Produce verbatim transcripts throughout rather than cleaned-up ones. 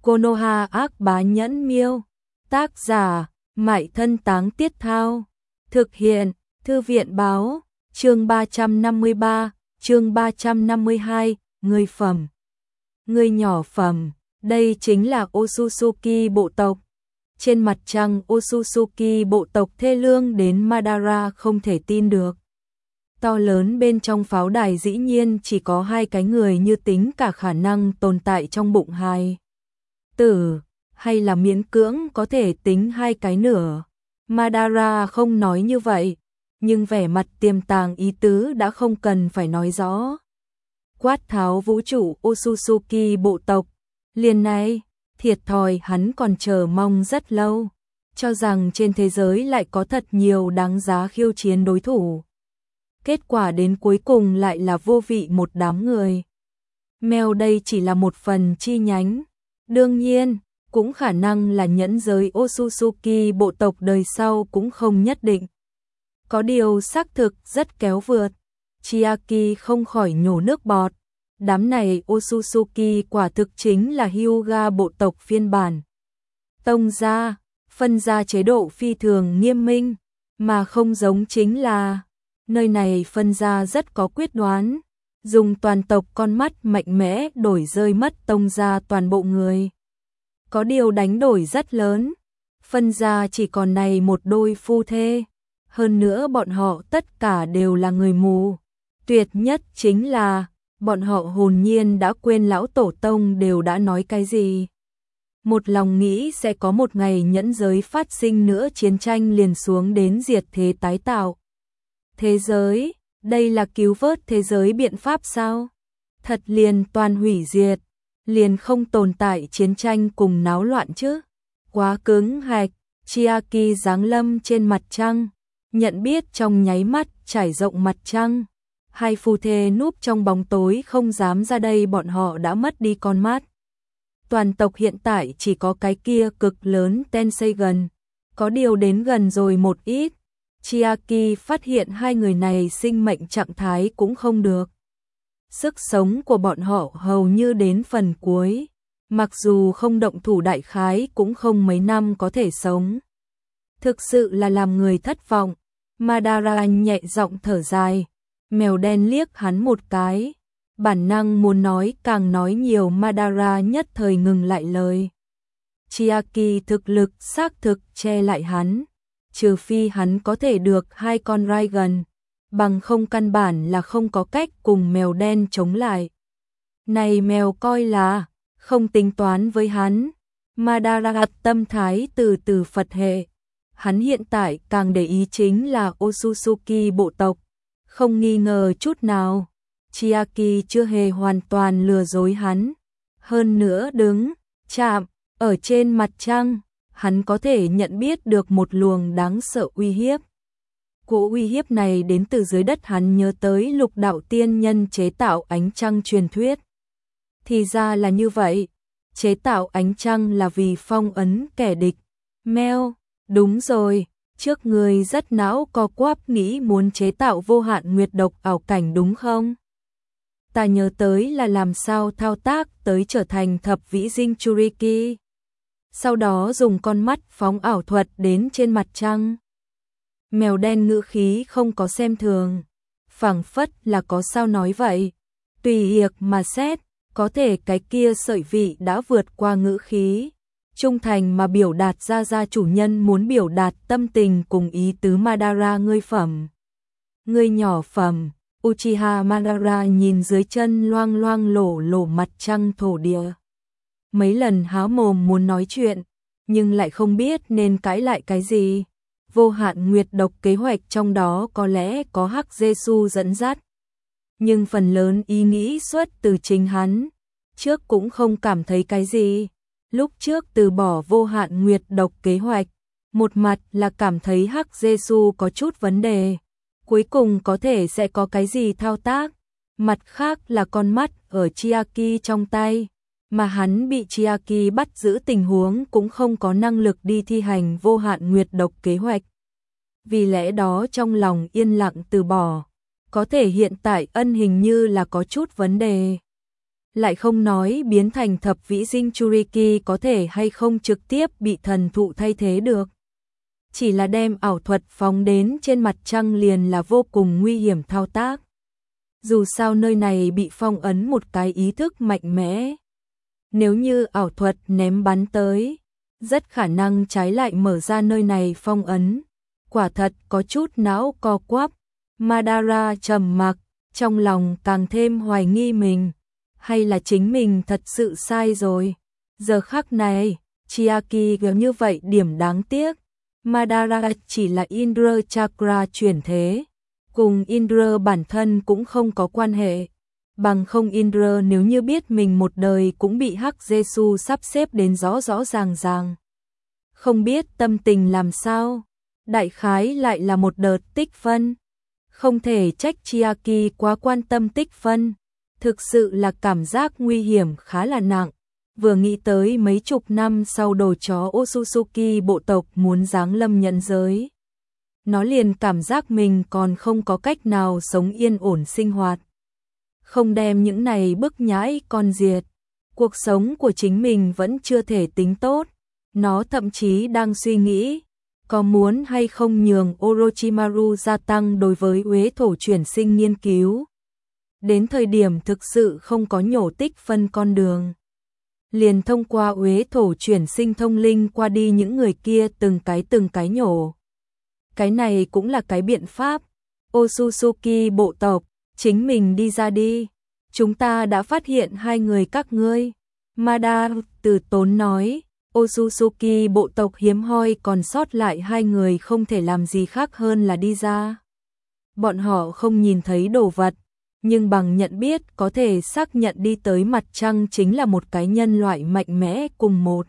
Konoha ác bá nhẫn miêu. Tác giả, Mại Thân Táng Tiết Thao. Thực hiện, Thư viện báo, chương ba trăm năm mươi ba, chương ba trăm năm mươi hai, người phẩm. Người nhỏ phẩm, đây chính là Otsutsuki bộ tộc. Trên mặt trăng Otsutsuki bộ tộc thê lương đến Madara không thể tin được. To lớn bên trong pháo đài dĩ nhiên chỉ có hai cái người như tính cả khả năng tồn tại trong bụng hài tử, hay là miễn cưỡng có thể tính hai cái nửa. Madara không nói như vậy, nhưng vẻ mặt tiềm tàng ý tứ đã không cần phải nói rõ. Quát tháo vũ trụ Otsutsuki bộ tộc, liền này, thiệt thòi hắn còn chờ mong rất lâu, cho rằng trên thế giới lại có thật nhiều đáng giá khiêu chiến đối thủ. Kết quả đến cuối cùng lại là vô vị một đám người. Mèo đây chỉ là một phần chi nhánh, đương nhiên, cũng khả năng là nhẫn giới Otsutsuki bộ tộc đời sau cũng không nhất định. Có điều xác thực rất kéo vượt, Chiaki không khỏi nhổ nước bọt. Đám này Otsutsuki quả thực chính là Hyuga bộ tộc phiên bản. Tông gia, phân gia chế độ phi thường nghiêm minh, mà không giống chính là, nơi này phân gia rất có quyết đoán, dùng toàn tộc con mắt mạnh mẽ đổi rơi mất tông gia toàn bộ người. Có điều đánh đổi rất lớn, phân gia chỉ còn này một đôi phu thê, hơn nữa bọn họ tất cả đều là người mù. Tuyệt nhất chính là, bọn họ hồn nhiên đã quên lão tổ tông đều đã nói cái gì. Một lòng nghĩ sẽ có một ngày nhẫn giới phát sinh nữa chiến tranh liền xuống đến diệt thế tái tạo. Thế giới, đây là cứu vớt thế giới biện pháp sao? Thật liền toàn hủy diệt, liền không tồn tại chiến tranh cùng náo loạn chứ. Quá cứng hạch, Chiaki giáng lâm trên mặt trăng, nhận biết trong nháy mắt trải rộng mặt trăng. Hai phu thê núp trong bóng tối không dám ra đây, bọn họ đã mất đi con mắt. Toàn tộc hiện tại chỉ có cái kia cực lớn Tensei gần, có điều đến gần rồi một ít. Chiaki phát hiện hai người này sinh mệnh trạng thái cũng không được. Sức sống của bọn họ hầu như đến phần cuối, mặc dù không động thủ đại khái cũng không mấy năm có thể sống. Thực sự là làm người thất vọng. Madara nhẹ giọng thở dài. Mèo đen liếc hắn một cái, bản năng muốn nói càng nói nhiều, Madara nhất thời ngừng lại lời. Chiaki thực lực xác thực che lại hắn, trừ phi hắn có thể được hai con Raigan, bằng không căn bản là không có cách cùng mèo đen chống lại. Này mèo coi là không tính toán với hắn. Madara tâm thái từ từ Phật hệ. Hắn hiện tại càng để ý chính là Otsutsuki bộ tộc. Không nghi ngờ chút nào, Chiaki chưa hề hoàn toàn lừa dối hắn. Hơn nữa đứng, chạm, ở trên mặt trăng, hắn có thể nhận biết được một luồng đáng sợ uy hiếp. Cỗ uy hiếp này đến từ dưới đất, hắn nhớ tới lục đạo tiên nhân chế tạo ánh trăng truyền thuyết. Thì ra là như vậy, chế tạo ánh trăng là vì phong ấn kẻ địch. Mèo, đúng rồi. Trước người rất não co quắp nghĩ muốn chế tạo vô hạn nguyệt độc ảo cảnh đúng không? Ta nhớ tới là làm sao thao tác tới trở thành thập vĩ dinh Churiki. Sau đó dùng con mắt phóng ảo thuật đến trên mặt trăng. Mèo đen ngữ khí không có xem thường, phảng phất là có sao nói vậy. Tùy hiệc mà xét, có thể cái kia sợi vị đã vượt qua ngữ khí. Trung thành mà biểu đạt ra ra chủ nhân muốn biểu đạt tâm tình cùng ý tứ. Madara ngươi phẩm, ngươi nhỏ phẩm. Uchiha Madara nhìn dưới chân loang loang lổ lổ mặt trăng thổ địa. Mấy lần há mồm muốn nói chuyện, nhưng lại không biết nên cãi lại cái gì. Vô hạn nguyệt độc kế hoạch trong đó có lẽ có Hắc Giê-xu dẫn dắt, nhưng phần lớn ý nghĩ xuất từ chính hắn. Trước cũng không cảm thấy cái gì. Lúc trước từ bỏ vô hạn nguyệt độc kế hoạch, một mặt là cảm thấy Hắc Giê-xu có chút vấn đề, cuối cùng có thể sẽ có cái gì thao tác, mặt khác là con mắt ở Chiaki trong tay, mà hắn bị Chiaki bắt giữ tình huống cũng không có năng lực đi thi hành vô hạn nguyệt độc kế hoạch. Vì lẽ đó trong lòng yên lặng từ bỏ, có thể hiện tại ân hình như là có chút vấn đề. lại không nói biến thành thập vĩ dinh Churiki có thể hay không trực tiếp bị thần thụ thay thế được. Chỉ là đem ảo thuật phóng đến trên mặt trăng liền là vô cùng nguy hiểm thao tác. Dù sao nơi này bị phong ấn một cái ý thức mạnh mẽ. Nếu như ảo thuật ném bắn tới, rất khả năng trái lại mở ra nơi này phong ấn. Quả thật có chút não co quắp. Madara trầm mặc, trong lòng càng thêm hoài nghi mình. Hay là chính mình thật sự sai rồi. Giờ khắc này, Chiaki gần như vậy điểm đáng tiếc. Madara chỉ là Indra Chakra chuyển thế. Cùng Indra bản thân cũng không có quan hệ. Bằng không Indra nếu như biết mình một đời cũng bị Hắc Giê-xu sắp xếp đến rõ rõ ràng ràng. Không biết tâm tình làm sao. Đại khái lại là một đợt tích phân. Không thể trách Chiaki quá quan tâm tích phân. Thực sự là cảm giác nguy hiểm khá là nặng. Vừa nghĩ tới mấy chục năm sau đồ chó Otsutsuki bộ tộc muốn giáng lâm nhân giới. Nó liền cảm giác mình còn không có cách nào sống yên ổn sinh hoạt. Không đem những này bức nhãi con diệt. Cuộc sống của chính mình vẫn chưa thể tính tốt. Nó thậm chí đang suy nghĩ, có muốn hay không nhường Orochimaru gia tăng đối với uế thổ chuyển sinh nghiên cứu. Đến thời điểm thực sự không có nhổ tích phân con đường. Liền thông qua uế thổ chuyển sinh thông linh qua đi những người kia từng cái từng cái nhổ. Cái này cũng là cái biện pháp. Otsutsuki bộ tộc, chính mình đi ra đi. Chúng ta đã phát hiện hai người các ngươi. Madara từ tốn nói, Otsutsuki bộ tộc hiếm hoi còn sót lại hai người không thể làm gì khác hơn là đi ra. Bọn họ không nhìn thấy đồ vật, nhưng bằng nhận biết có thể xác nhận đi tới mặt trăng chính là một cái nhân loại mạnh mẽ cùng một.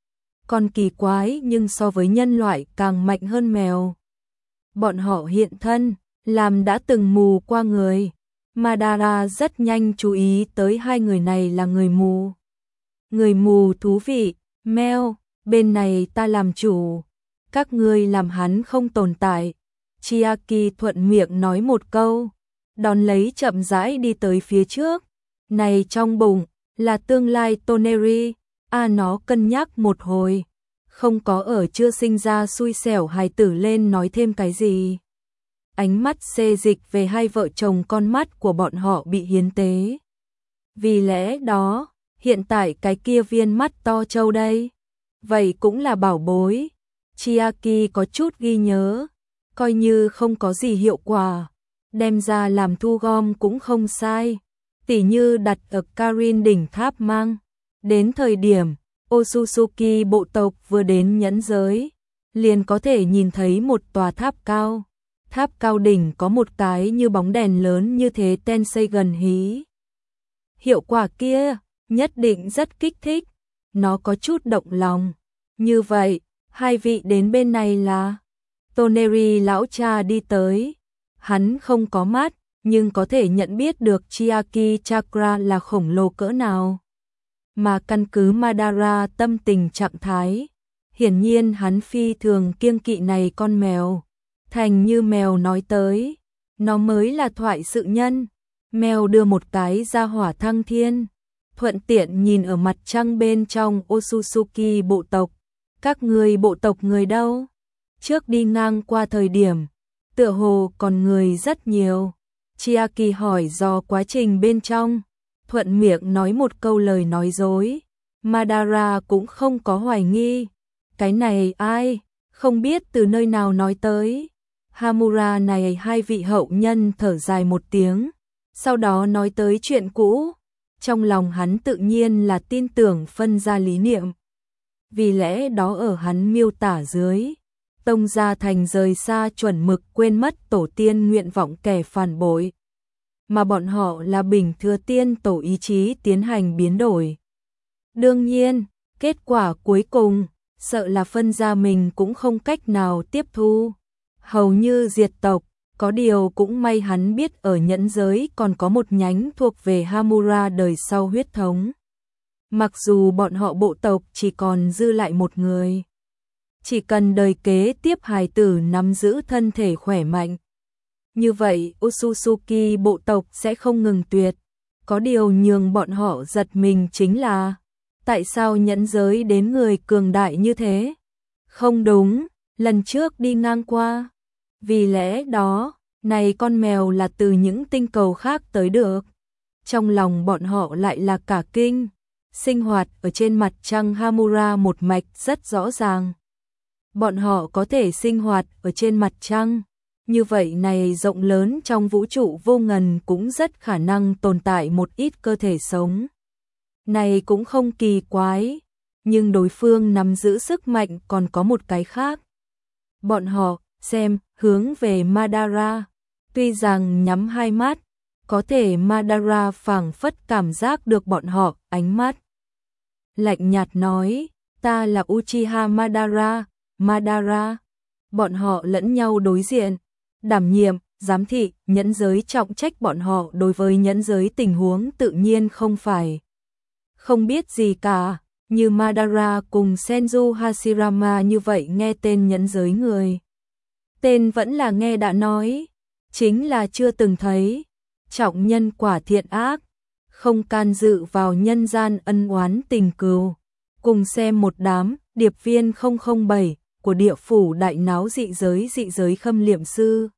Còn kỳ quái nhưng so với nhân loại càng mạnh hơn mèo. Bọn họ hiện thân, làm đã từng mù qua người. Madara rất nhanh chú ý tới hai người này là người mù. Người mù thú vị, mèo, bên này ta làm chủ. Các ngươi làm hắn không tồn tại. Chiaki thuận miệng nói một câu. Đón lấy chậm rãi đi tới phía trước. Này trong bụng, là tương lai Toneri. À nó cân nhắc một hồi. Không có ở chưa sinh ra xui xẻo hài tử lên nói thêm cái gì. Ánh mắt xê dịch về hai vợ chồng con mắt của bọn họ bị hiến tế. Vì lẽ đó, hiện tại cái kia viên mắt to trâu đây. Vậy cũng là bảo bối. Chiaki có chút ghi nhớ. Coi như không có gì hiệu quả. Đem ra làm thu gom cũng không sai. Tỉ như đặt ở Karin đỉnh tháp mang. Đến thời điểm, Otsutsuki bộ tộc vừa đến nhẫn giới. Liền có thể nhìn thấy một tòa tháp cao. Tháp cao đỉnh có một cái như bóng đèn lớn như thế Tensei gần hí. Hiệu quả kia, nhất định rất kích thích. Nó có chút động lòng. Như vậy, hai vị đến bên này là... Toneri lão cha đi tới. Hắn không có mắt, nhưng có thể nhận biết được Chiaki Chakra là khổng lồ cỡ nào. Mà căn cứ Madara tâm tình trạng thái, hiển nhiên hắn phi thường kiêng kỵ này con mèo. Thành như mèo nói tới, nó mới là thoại sự nhân. Mèo đưa một cái ra hỏa thăng thiên, thuận tiện nhìn ở mặt trăng bên trong Otsutsuki bộ tộc. Các người bộ tộc người đâu? Trước đi ngang qua thời điểm, tựa hồ còn người rất nhiều. Chiaki hỏi do quá trình bên trong, thuận miệng nói một câu lời nói dối. Madara cũng không có hoài nghi. Cái này ai? Không biết từ nơi nào nói tới. Hamura này hai vị hậu nhân thở dài một tiếng. Sau đó nói tới chuyện cũ. Trong lòng hắn tự nhiên là tin tưởng phân ra lý niệm. Vì lẽ đó ở hắn miêu tả dưới, Tông Gia Thành rời xa chuẩn mực quên mất tổ tiên nguyện vọng kẻ phản bội. Mà bọn họ là bình thừa tiên tổ ý chí tiến hành biến đổi. Đương nhiên, kết quả cuối cùng, sợ là phân gia mình cũng không cách nào tiếp thu. Hầu như diệt tộc, có điều cũng may hắn biết ở nhẫn giới còn có một nhánh thuộc về Hamura đời sau huyết thống. Mặc dù bọn họ bộ tộc chỉ còn dư lại một người. Chỉ cần đời kế tiếp hài tử nắm giữ thân thể khỏe mạnh. Như vậy Otsutsuki bộ tộc sẽ không ngừng tuyệt. Có điều nhường bọn họ giật mình chính là, tại sao nhẫn giới đến người cường đại như thế? Không đúng, lần trước đi ngang qua. Vì lẽ đó, này con mèo là từ những tinh cầu khác tới được. Trong lòng bọn họ lại là cả kinh. Sinh hoạt ở trên mặt trăng Hamura một mạch rất rõ ràng. Bọn họ có thể sinh hoạt ở trên mặt trăng. Như vậy này rộng lớn trong vũ trụ vô ngần cũng rất khả năng tồn tại một ít cơ thể sống. Này cũng không kỳ quái, nhưng đối phương nắm giữ sức mạnh còn có một cái khác. Bọn họ xem hướng về Madara, tuy rằng nhắm hai mắt, có thể Madara phảng phất cảm giác được bọn họ ánh mắt. Lạnh nhạt nói, ta là Uchiha Madara, Madara. Bọn họ lẫn nhau đối diện, đảm nhiệm, giám thị, nhẫn giới trọng trách bọn họ đối với nhẫn giới tình huống tự nhiên không phải không biết gì cả, như Madara cùng Senju Hashirama như vậy nghe tên nhẫn giới người. Tên vẫn là nghe đã nói, chính là chưa từng thấy, trọng nhân quả thiện ác, không can dự vào nhân gian ân oán tình cừu. Cùng xem một đám, điệp viên không không bảy của địa phủ đại náo dị giới dị giới khâm liệm sư.